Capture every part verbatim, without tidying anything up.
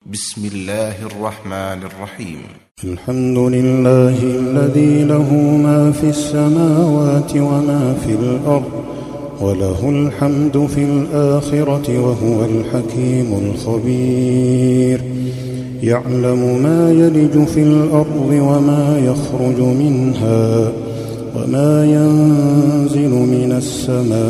بسم الله الرحمن الرحيم. الحمد لله الذي له ما في السماوات وما في الأرض وله الحمد في الآخرة وهو الحكيم الخبير. يعلم ما يلج في الأرض وما يخرج منها وما ينزل من السماء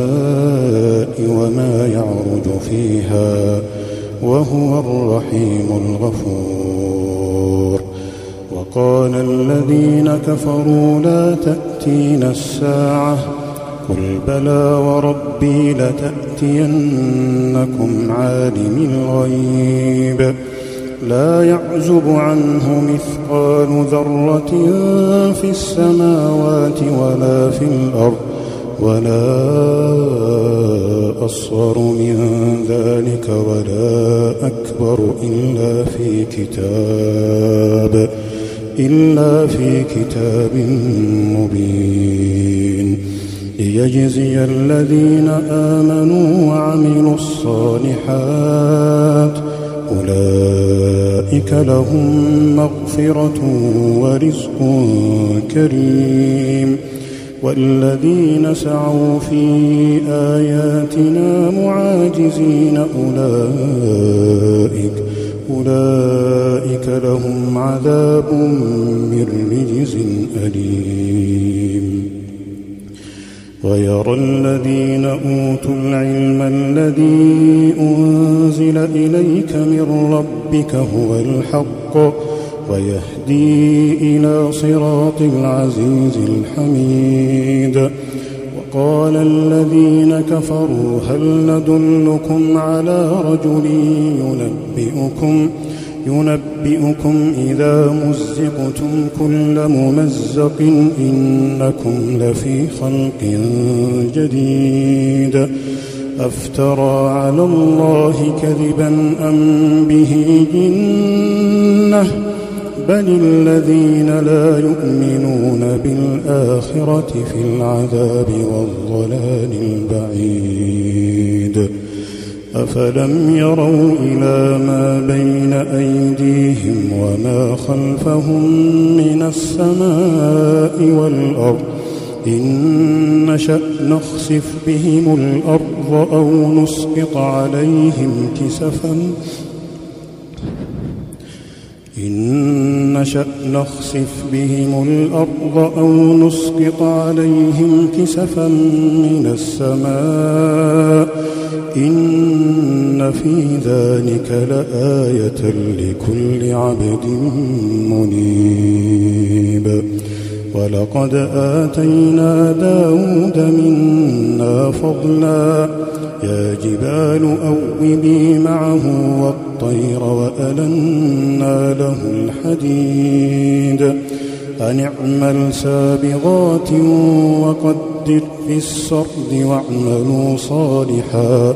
وما يعرج فيها وهو الرحيم الغفور. وقال الذين كفروا لا تأتينا الساعة قل بلى وربي لتأتينكم عالم الغيب لا يعزب عنه مثقال ذرة في السماوات ولا في الأرض ولا أصغر من ذلك ولا أكبر إلا في كتاب إلا في كتاب مبين ليجزي الذين آمنوا وعملوا الصالحات أولئك لهم مغفرة ورزق كريم. والذين سعوا في آياتنا معاجزين أولئك أولئك لهم عذاب من رجز أليم. ويرى الذين أوتوا العلم الذي أنزل إليك من ربك هو الحق ويهدي إلى صراط العزيز الحميد. وقال الذين كفروا هل ندلكم على رجل ينبئكم ينبئكم إذا مزقتم كل ممزق إنكم لفي خلق جديد أفترى على الله كذبا أم به جنة بل الذين لا يؤمنون بالآخرة في العذاب والضلال البعيد. أفلم يروا إلى ما بين أيديهم وما خلفهم من السماء والأرض إن نشأ نخسف بهم الأرض أو نسقط عليهم كسفا إن نشأ نخسف بهم الأرض أو نسقط عليهم كسفا من السماء إن في ذلك لآية لكل عبد منيب. ولقد آتينا داود منا فضلا يا جبال أوبي معه والطير وألنا له الحديد أن اعمل سابغات وقدر في السرد واعملوا صالحا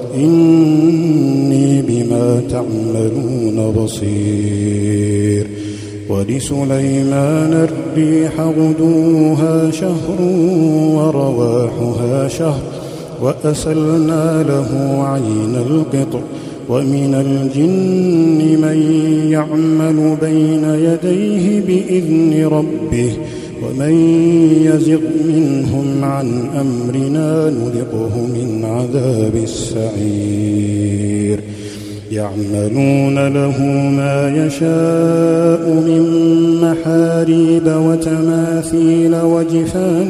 إني بما تعملون بصير. ولسليمان الريح غدوها شهر ورواحها شهر وأسلنا له عين القطر ومن الجن من يعمل بين يديه بإذن ربه ومن يزغ منهم عن أمرنا نذقه من عذاب السعير. يعملون له ما يشاء من محاريب وتماثيل وجفان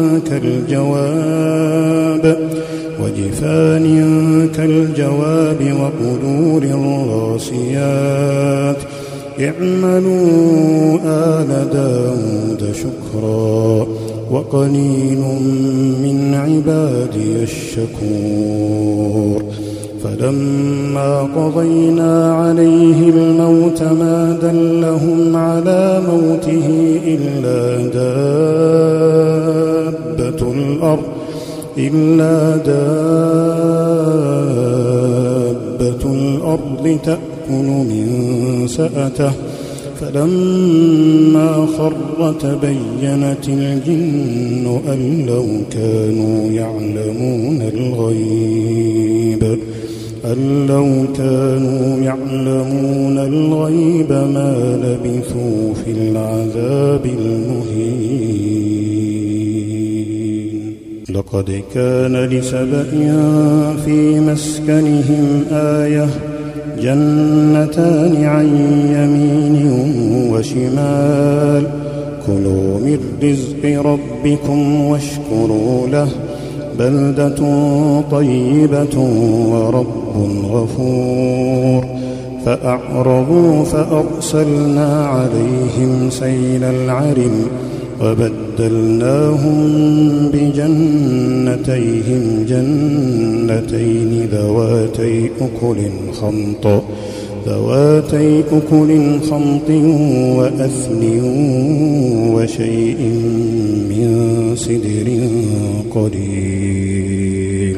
كالجواب وجفان كالجواب وقدور الراسيات اعملوا آل داود شكرا وقليل من عبادي الشكور. فلما قضينا عليه الموت ما دلهم على موته إلا دابة الأرض إلا دابة الأرض تأكل من سأته فلما خر تبينت الجن أن لو كانوا يعلمون الغيب أن لو كانوا يعلمون الغيب ما لبثوا في العذاب المهين. لقد كان لسبإ في مسكنهم آية جنتان عن يمين وشمال كلوا من رزق ربكم واشكروا له بلدة طيبة ورب غفور. فأعرضوا فأرسلنا عليهم سيل العرم وبدلناهم بجنتيهم جنتين ذواتي أكل خمط ذواتي أكل خمط وأثل وشيء من سدر قليل.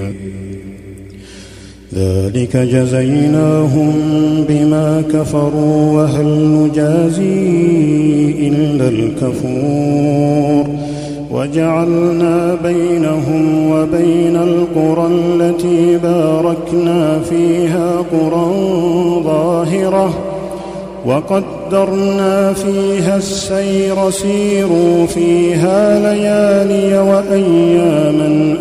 ذلك جزيناهم بما كفروا وهل نجازي إلا الكفور. وجعلنا بينهم وبين القرى التي باركنا فيها قرى ظاهرة وقدرنا فيها السير سيروا فيها ليالي وأياما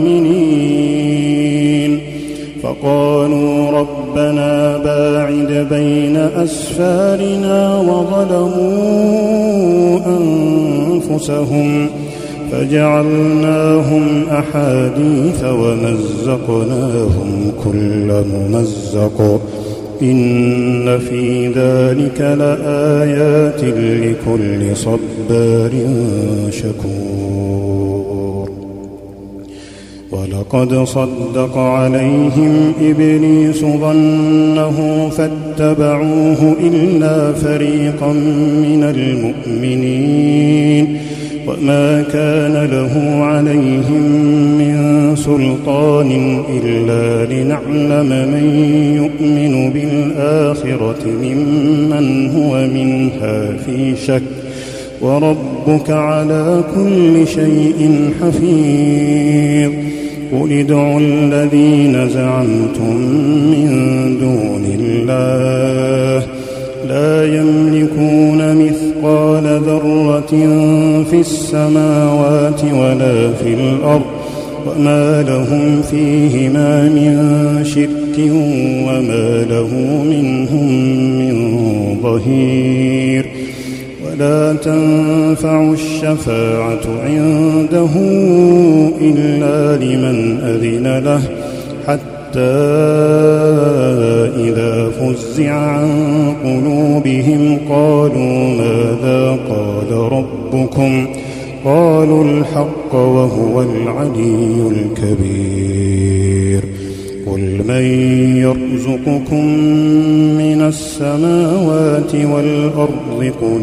آمنين. فقالوا ربنا باعد بين أسفارنا وظلموا أنفسهم فجعلناهم أحاديث ومزقناهم كل ممزق إن في ذلك لآيات لكل صبار شكور. ولقد صدق عليهم إبليس ظنه فاتبعوه إلا فريقا من المؤمنين وما كان له عليهم من سلطان إلا لنعلم من يؤمن بالآخرة ممن هو منها في شك وربك على كل شيء حفيظ. قل ادعوا الذين زعمتم من دون الله لا يملكون مثقال ذرة في السماوات ولا في الأرض وما لهم فيهما من شرك وما له منهم من ظهير. ولا تنفع الشفاعة عنده إلا لمن أذن له حتى إذا فزع عن قلوبهم قالوا ماذا قال ربكم قالوا الحق وهو العلي الكبير. قل من يرزقكم من السماوات والأرض قل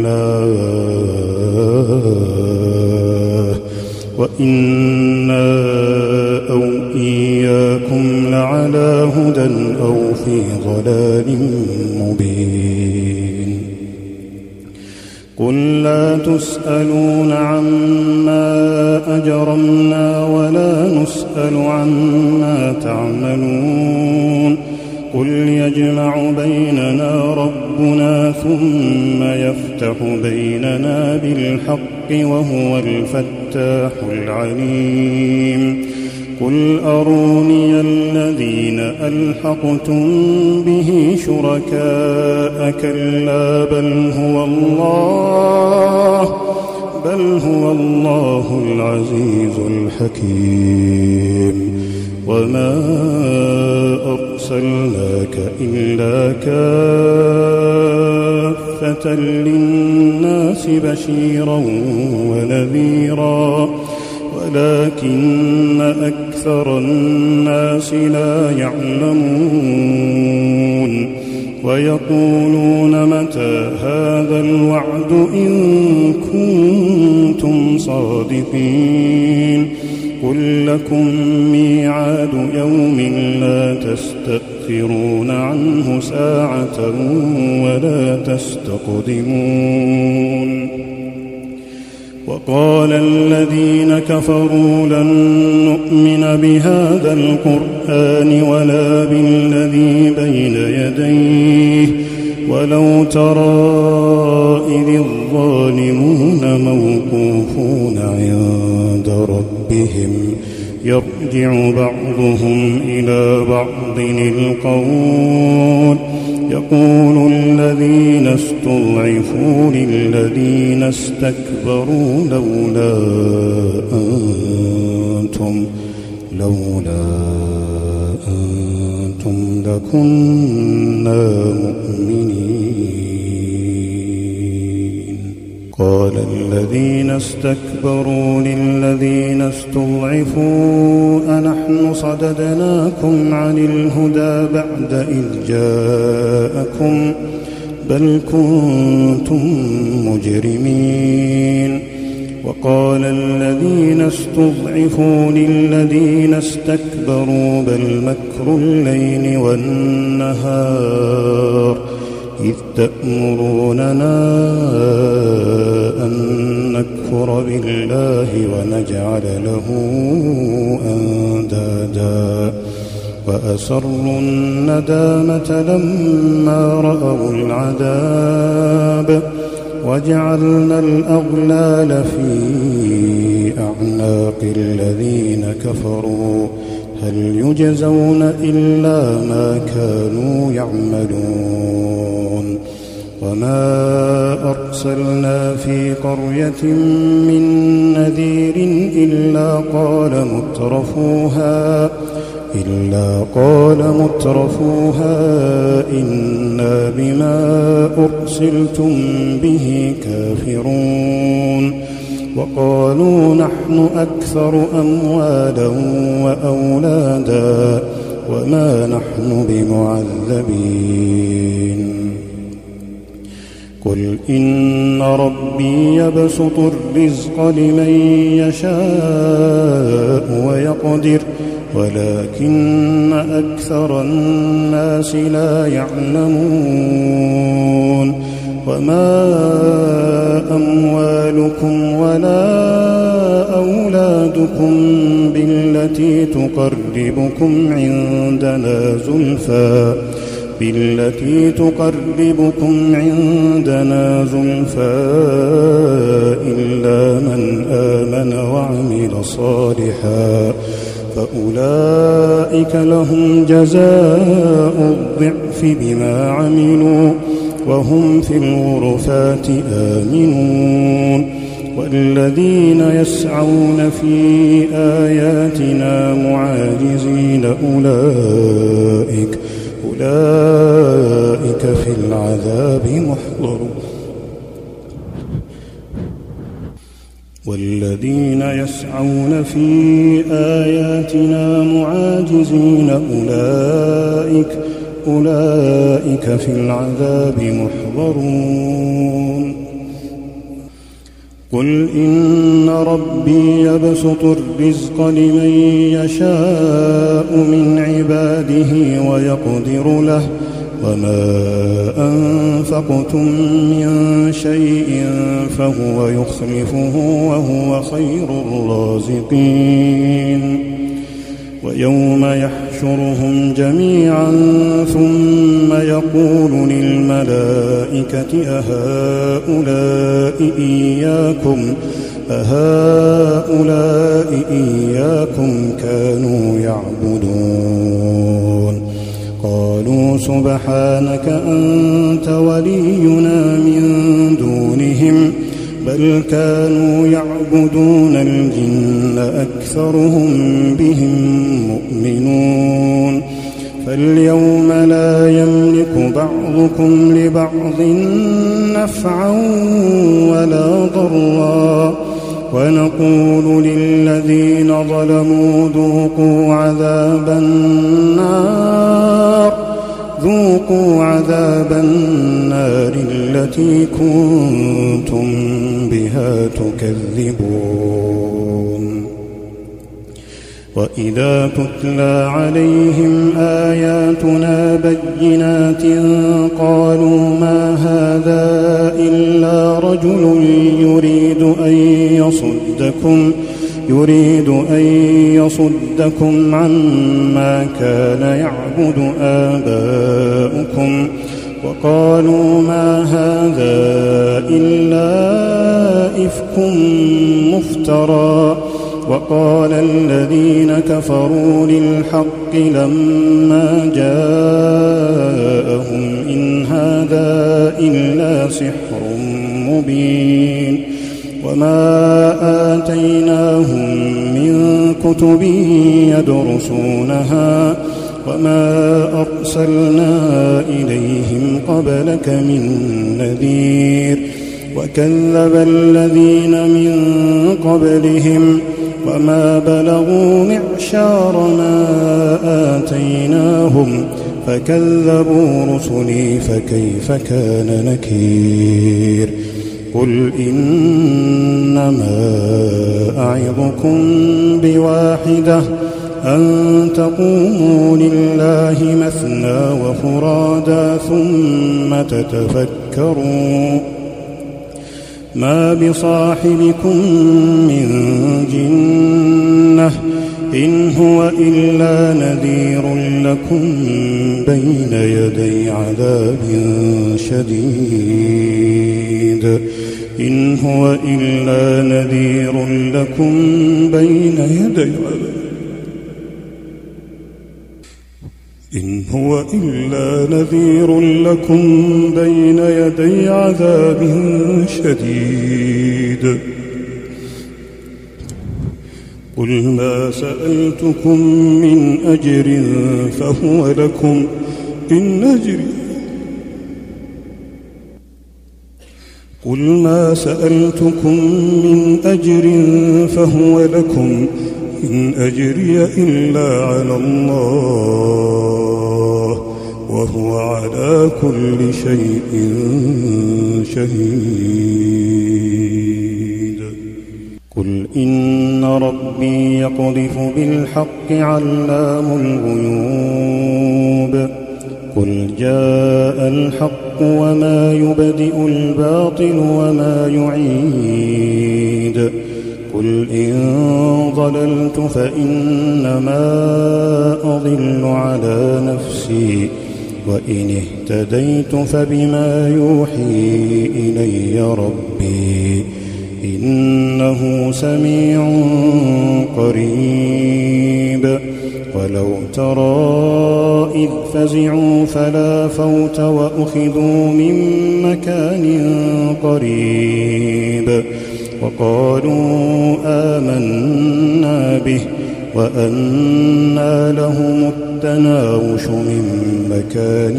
الله وإنا أو إياكم لعلى هدى أو في ضلال مبين. قل لا تسألون عما أجرمنا ولا نسأل عما تعملون. قل يجمع بيننا ربنا ثم يفتح بيننا بالحق وهو الفتاح العليم. قل أروني الذين ألحقتم به شركاء كلا بل هو الله بل هو الله العزيز الحكيم. وما أرسلناك إلا كافة للناس بشيرا ونذيرا ولكن أكثر الناس لا يعلمون. ويقولون متى هذا الوعد إن كنتم صادقين. قل لكم ميعاد يوم لا تستأخرون عنه ساعة ولا تستقدمون. وقال الذين كفروا لن نؤمن بهذا القرآن ولا بالذي بين يديه ولو ترى إذ الظالمون موقوفون عند ربهم يرجع بعضهم إلى بعض القول يقول الذين استضعفوا للذين استكبروا لولا أنتم لولا أنتم لكنا مؤمنين. قال الذين استكبروا للذين استضعفوا أنحن صددناكم عن الهدى بعد إذ جاءكم بل كنتم مجرمين. وقال الذين استضعفوا للذين استكبروا بل مكر الليل والنهار إذ تأمروننا أن نكفر بالله ونجعل له أندادا وأسروا الندامة لما رأوا العذاب وجعلنا الأغلال في أعناق الذين كفروا هل يجزون إلا ما كانوا يعملون. وما أرسلنا في قرية من نذير إلا قال مترفوها إلا قال مترفوها إنا بما أرسلتم به كافرون. وقالوا نحن أكثر أموالا وأولادا وما نحن بمعذبين. قل إن ربي يبسط الرزق لمن يشاء ويقدر ولكن أكثر الناس لا يعلمون. وما أموالكم ولا أولادكم بالتي تقربكم عندنا زلفى بالتي تقربكم عندنا زلفى إلا من آمن وعمل صالحا فأولئك لهم جزاء الضعف بما عملوا وهم في الغرفات آمنون. والذين يسعون في آياتنا معاجزين أولئك أولئك في العذاب محضرون. والذين يسعون في آياتنا معاجزين أولئك أولئك في العذاب محضرون. قل إن ربي يبسط الرزق لمن يشاء من عباده ويقدر له وما أنفقتم من شيء فهو يخلفه وهو خير الرازقين. ويوم يحشرهم جميعا ثم يقول للملائكة أهؤلاء إياكم أهؤلاء إياكم كانوا يعبدون قالوا سبحانك أنت ولينا من دونهم بل كانوا يعبدون الجن أكثرهم بهم مؤمنون. فاليوم لا يملك بعضكم لبعض نفعا ولا ضرا ونقول للذين ظلموا ذوقوا عذاب النار ذوقوا عذاب النار التي كنتم بها تكذبون. وإذا تتلى عليهم آياتنا بينات قالوا ما هذا إلا رجل يريد أن يصدكم يريد أن يصدكم عما كان يعبد آباؤكم وقالوا ما هذا إلا إفك مفترى. وقال الذين كفروا للحق لما جاءهم إن هذا إلا سحر مبين. وما آتيناهم من كتب يدرسونها وما أرسلنا إليهم قبلك من نذير. وكذب الذين من قبلهم وما بلغوا معشار ما آتيناهم فكذبوا رسلي فكيف كان نكير. قل إنما أعظكم بواحدة أن تقوموا لله مثنى وفرادا ثم تتفكروا ما بصاحبكم من جنة إن هو إلا نذير لكم بين يدي عذاب شديد. إن هو إلا نذير لكم بين يدي عذاب إن هو إلا نذير لكم بين يدي عذاب شديد. قل ما سألتكم من أجر فهو لكم إن أجري قل ما سألتكم من أجر فهو لكم إن أجري إلا على الله وهو على كل شيء شهيد. قل إن ربي يقذف بالحق علام الغيوب. قل جاء الحق وما يبدئ الباطل وما يعيد. قل إن ضللت فإنما أضل على نفسي وإن اهتديت فبما يوحي إلي ربي إنه سميع قريب. ولو ترى إذ فزعوا فلا فوت وأخذوا من مكان قريب وقالوا آمنا به وأنى لهم التناوش من مكان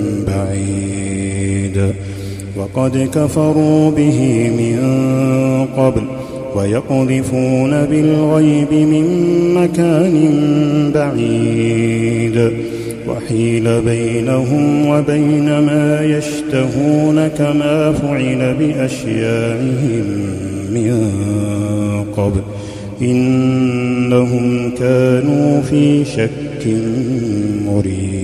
بعيد. وقد كفروا به من قبل ويقذفون بالغيب من مكان بعيد. وحيل بينهم وبين ما يشتهون كما فعل بأشياعهم من قبل إنهم كانوا في شك مريب.